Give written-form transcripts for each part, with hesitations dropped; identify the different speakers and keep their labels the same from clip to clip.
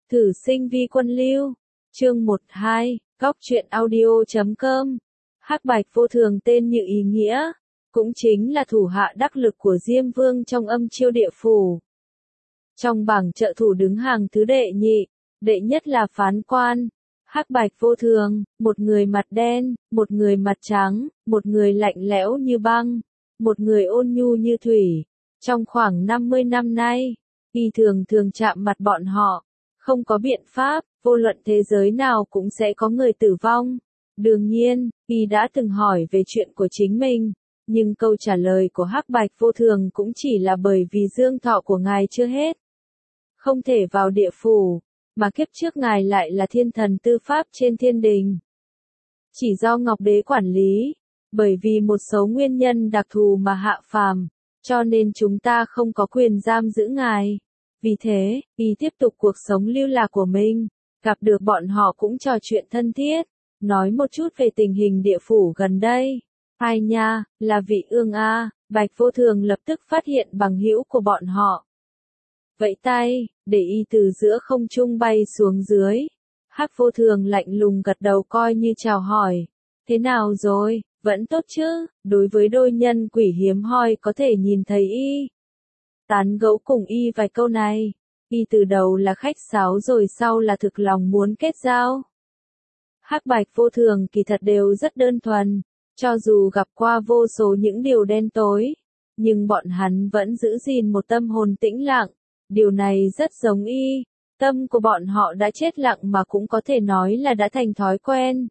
Speaker 1: Thử sinh vi quân lưu. Chương 12, góc truyện audio.com. Hắc Bạch vô thường tên như ý nghĩa, cũng chính là thủ hạ đắc lực của Diêm Vương trong Âm Chiêu Địa Phủ. Trong bảng trợ thủ đứng hàng thứ đệ nhị, đệ nhất là phán quan. Hắc Bạch vô thường, một người mặt đen, một người mặt trắng, một người lạnh lẽo như băng, một người ôn nhu như thủy. Trong khoảng 50 năm nay, y thường chạm mặt bọn họ. Không có biện pháp, vô luận thế giới nào cũng sẽ có người tử vong. Đương nhiên, y đã từng hỏi về chuyện của chính mình, nhưng câu trả lời của Hắc Bạch vô thường cũng chỉ là bởi vì dương thọ của ngài chưa hết. Không thể vào địa phủ, mà kiếp trước ngài lại là thiên thần tư pháp trên thiên đình. Chỉ do Ngọc Đế quản lý, bởi vì một số nguyên nhân đặc thù mà hạ phàm, cho nên chúng ta không có quyền giam giữ ngài. Vì thế, y tiếp tục cuộc sống lưu lạc của mình, gặp được bọn họ cũng trò chuyện thân thiết, nói một chút về tình hình địa phủ gần đây. Ai nha, là Vị Ương a. Bạch vô thường lập tức phát hiện bằng hữu của bọn họ. Vẫy tay, để y từ giữa không trung bay xuống dưới. Hắc vô thường lạnh lùng gật đầu coi như chào hỏi. Thế nào rồi, vẫn tốt chứ, đối với đôi nhân quỷ hiếm hoi có thể nhìn thấy y. Tán gẫu cùng y vài câu này, y từ đầu là khách sáo rồi sau là thực lòng muốn kết giao. Hắc Bạch vô thường kỳ thật đều rất đơn thuần, cho dù gặp qua vô số những điều đen tối, nhưng bọn hắn vẫn giữ gìn một tâm hồn tĩnh lặng, điều này rất giống y, tâm của bọn họ đã chết lặng mà cũng có thể nói là đã thành thói quen.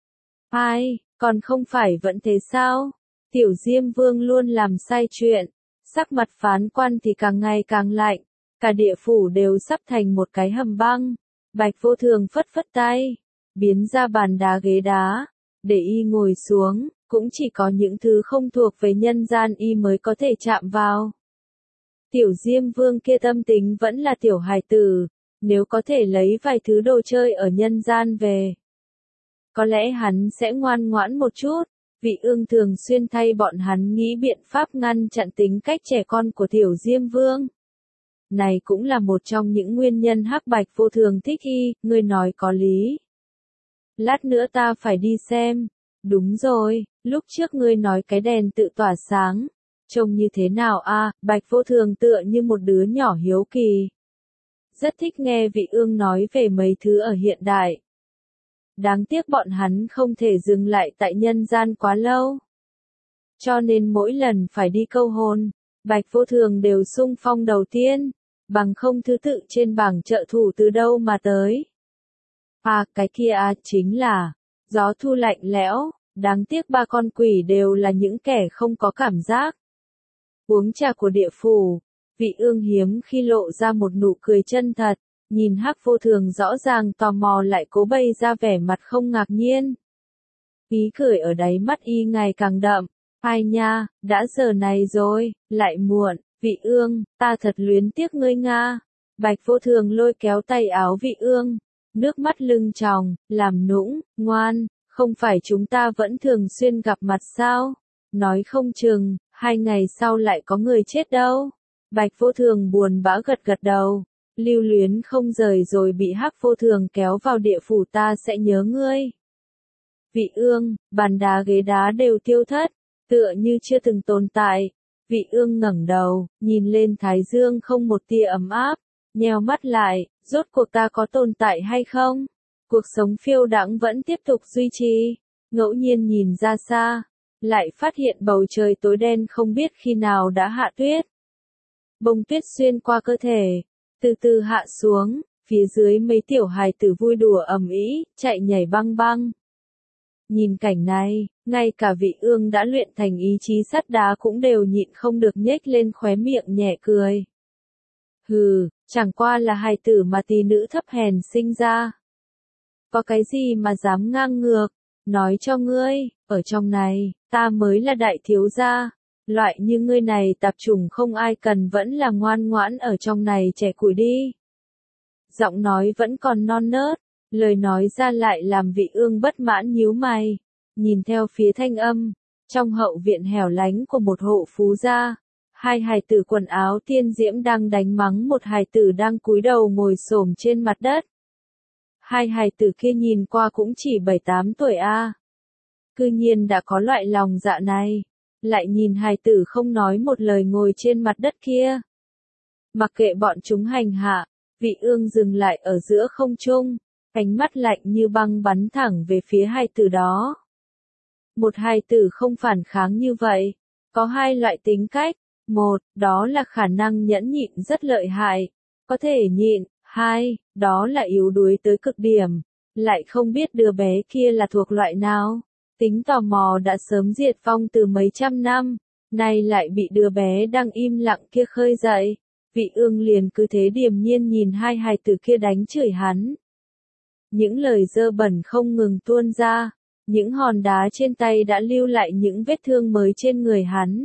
Speaker 1: Ai, còn không phải vẫn thế sao? Tiểu Diêm Vương luôn làm sai chuyện. Sắc mặt phán quan thì càng ngày càng lạnh, cả địa phủ đều sắp thành một cái hầm băng. Bạch vô thường phất phất tay, biến ra bàn đá ghế đá, để y ngồi xuống, cũng chỉ có những thứ không thuộc về nhân gian y mới có thể chạm vào. Tiểu Diêm Vương kia tâm tính vẫn là tiểu hài tử, nếu có thể lấy vài thứ đồ chơi ở nhân gian về, có lẽ hắn sẽ ngoan ngoãn một chút. Vị Ương thường xuyên thay bọn hắn nghĩ biện pháp ngăn chặn tính cách trẻ con của Tiểu Diêm Vương. Này cũng là một trong những nguyên nhân Hắc Bạch vô thường thích y, ngươi nói có lý. Lát nữa ta phải đi xem. Đúng rồi, lúc trước ngươi nói cái đèn tự tỏa sáng. Trông như thế nào a? Bạch vô thường tựa như một đứa nhỏ hiếu kỳ. Rất thích nghe Vị Ương nói về mấy thứ ở hiện đại. Đáng tiếc bọn hắn không thể dừng lại tại nhân gian quá lâu. Cho nên mỗi lần phải đi câu hồn, Bạch vô thường đều xung phong đầu tiên, bằng không thứ tự trên bảng trợ thủ từ đâu mà tới. À, cái kia chính là gió thu lạnh lẽo, đáng tiếc ba con quỷ đều là những kẻ không có cảm giác. Uống trà của địa phủ, Vị Ương hiếm khi lộ ra một nụ cười chân thật. Nhìn Hắc vô thường rõ ràng tò mò lại cố bày ra vẻ mặt không ngạc nhiên. Ý cười ở đáy mắt y ngày càng đậm. Ai nha, đã giờ này rồi, lại muộn, Vị Ương, ta thật luyến tiếc ngươi nga. Bạch vô thường lôi kéo tay áo Vị Ương, nước mắt lưng tròng, làm nũng, ngoan, không phải chúng ta vẫn thường xuyên gặp mặt sao? Nói không chừng, 2 ngày sau lại có người chết đâu. Bạch vô thường buồn bã gật gật đầu. Lưu luyến không rời rồi bị Hắc vô thường kéo vào địa phủ, ta sẽ nhớ ngươi. Vị Ương, bàn đá ghế đá đều tiêu thất, tựa như chưa từng tồn tại. Vị Ương ngẩng đầu, nhìn lên thái dương không một tia ấm áp, nheo mắt lại, rốt cuộc ta có tồn tại hay không? Cuộc sống phiêu đãng vẫn tiếp tục duy trì. Ngẫu nhiên nhìn ra xa, lại phát hiện bầu trời tối đen không biết khi nào đã hạ tuyết. Bông tuyết xuyên qua cơ thể, từ từ hạ xuống, phía dưới mấy tiểu hài tử vui đùa ầm ĩ, chạy nhảy băng băng. Nhìn cảnh này, ngay cả Vị Ương đã luyện thành ý chí sắt đá cũng đều nhịn không được nhếch lên khóe miệng nhẹ cười. Hừ, chẳng qua là hài tử mà tỷ nữ thấp hèn sinh ra. Có cái gì mà dám ngang ngược, nói cho ngươi, ở trong này, ta mới là đại thiếu gia. Loại như ngươi này tạp chủng không ai cần, vẫn là ngoan ngoãn ở trong này trẻ củi đi. Giọng nói vẫn còn non nớt, lời nói ra lại làm Vị Ương bất mãn nhíu mày, nhìn theo phía thanh âm, trong hậu viện hẻo lánh của một hộ phú gia, Hai hài tử quần áo tiên diễm đang đánh mắng một hài tử đang cúi đầu ngồi xổm trên mặt đất. Hai hài tử kia nhìn qua cũng chỉ 7-8 tuổi a. Cư nhiên đã có loại lòng dạ này. Lại nhìn hài tử không nói một lời ngồi trên mặt đất kia. Mặc kệ bọn chúng hành hạ, Vị Ương dừng lại ở giữa không trung, ánh mắt lạnh như băng bắn thẳng về phía hài tử đó. Một hài tử không phản kháng như vậy, có hai loại tính cách. Một, đó là khả năng nhẫn nhịn rất lợi hại, có thể nhịn. Hai, đó là yếu đuối tới cực điểm, lại không biết đứa bé kia là thuộc loại nào. Tính tò mò đã sớm diệt vong từ mấy trăm năm, nay lại bị đứa bé đang im lặng kia khơi dậy. Vị Ương liền cứ thế điềm nhiên nhìn hai hài tử kia đánh chửi hắn. Những lời dơ bẩn không ngừng tuôn ra, những hòn đá trên tay đã lưu lại những vết thương mới trên người hắn.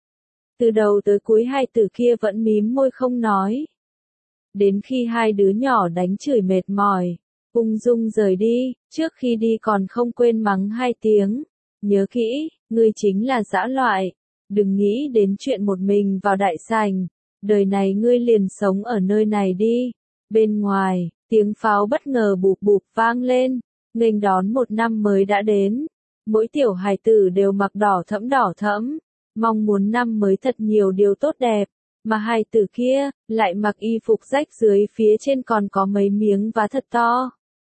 Speaker 1: Từ đầu tới cuối hai tử kia vẫn mím môi không nói. Đến khi hai đứa nhỏ đánh chửi mệt mỏi, ung dung rời đi, trước khi đi còn không quên mắng hai tiếng. Nhớ kỹ, ngươi chính là dã loại, đừng nghĩ đến chuyện một mình vào đại sảnh, đời này ngươi liền sống ở nơi này đi. Bên ngoài, tiếng pháo bất ngờ bụp bụp vang lên, nghênh đón một năm mới đã đến. Mỗi tiểu hài tử đều mặc đỏ thẫm, mong muốn năm mới thật nhiều điều tốt đẹp. Mà hài tử kia, lại mặc y phục rách dưới phía trên còn có mấy miếng vá thật to.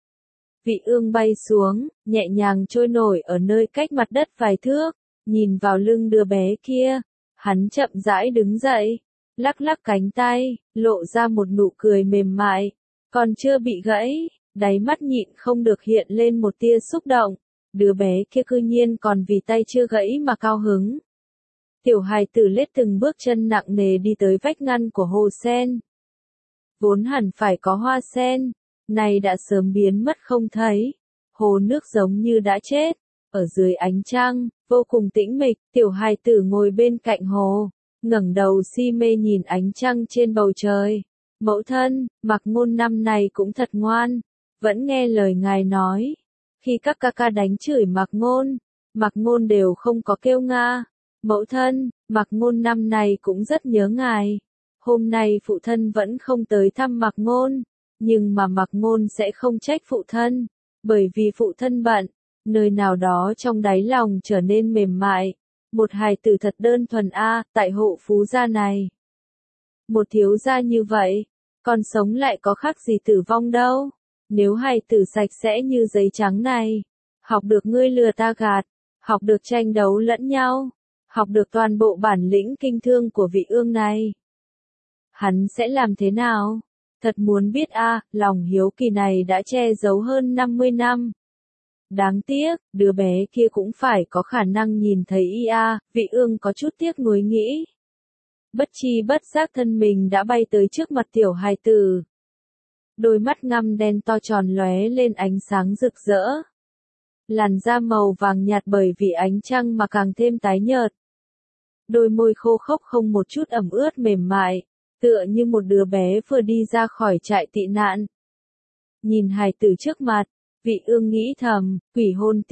Speaker 1: Vị Ương bay xuống, nhẹ nhàng trôi nổi ở nơi cách mặt đất vài thước, nhìn vào lưng đứa bé kia. Hắn chậm rãi đứng dậy, lắc lắc cánh tay, lộ ra một nụ cười mềm mại, còn chưa bị gãy, đáy mắt nhịn không được hiện lên một tia xúc động. Đứa bé kia cư nhiên còn vì tay chưa gãy mà cao hứng. Tiểu hài tử lết từng bước chân nặng nề đi tới vách ngăn của hồ sen. Vốn hẳn phải có hoa sen, nay đã sớm biến mất không thấy. Hồ nước giống như đã chết. Ở dưới ánh trăng, vô cùng tĩnh mịch, tiểu hài tử ngồi bên cạnh hồ, ngẩng đầu si mê nhìn ánh trăng trên bầu trời. Mẫu thân, Mạc Ngôn năm này cũng thật ngoan, vẫn nghe lời ngài nói. Khi các ca ca đánh chửi Mạc Ngôn đều không có kêu nga. Mẫu thân, Mạc Ngôn năm này cũng rất nhớ ngài. Hôm nay phụ thân vẫn không tới thăm Mạc Ngôn, nhưng mà Mạc Ngôn sẽ không trách phụ thân, bởi vì phụ thân bận. Nơi nào đó trong đáy lòng trở nên mềm mại. Một hài tử thật đơn thuần tại hộ phú gia này. Một thiếu gia như vậy, còn sống lại có khác gì tử vong đâu. Nếu hài tử sạch sẽ như giấy trắng này, học được ngươi lừa ta gạt, học được tranh đấu lẫn nhau, học được toàn bộ bản lĩnh kinh thương của Vị Ương này, hắn sẽ làm thế nào? Thật muốn biết lòng hiếu kỳ này đã che giấu hơn 50 năm. Đáng tiếc, đứa bé kia cũng phải có khả năng nhìn thấy Vị Ương có chút tiếc nuối nghĩ. Bất chi bất giác thân mình đã bay tới trước mặt tiểu hài tử. Đôi mắt ngăm đen to tròn lóe lên ánh sáng rực rỡ. Làn da màu vàng nhạt bởi vì ánh trăng mà càng thêm tái nhợt. Đôi môi khô khốc không một chút ẩm ướt mềm mại, tựa như một đứa bé vừa đi ra khỏi trại tị nạn. Nhìn hài tử trước mặt, Vị Ương nghĩ thầm, quỷ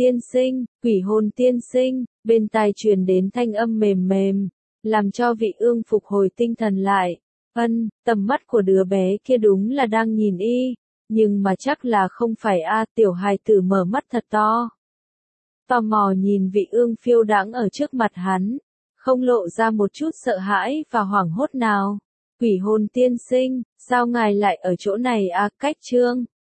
Speaker 1: hồn tiên sinh, bên tai truyền đến thanh âm mềm mềm, làm cho Vị Ương phục hồi tinh thần lại. Tầm mắt của đứa bé kia đúng là đang nhìn nhưng mà chắc là không phải tiểu hài tử mở mắt thật to. Tò mò nhìn Vị Ương phiêu đãng ở trước mặt hắn, không lộ ra một chút sợ hãi và hoảng hốt nào. Quỷ hồn tiên sinh, sao ngài lại ở chỗ này cách chương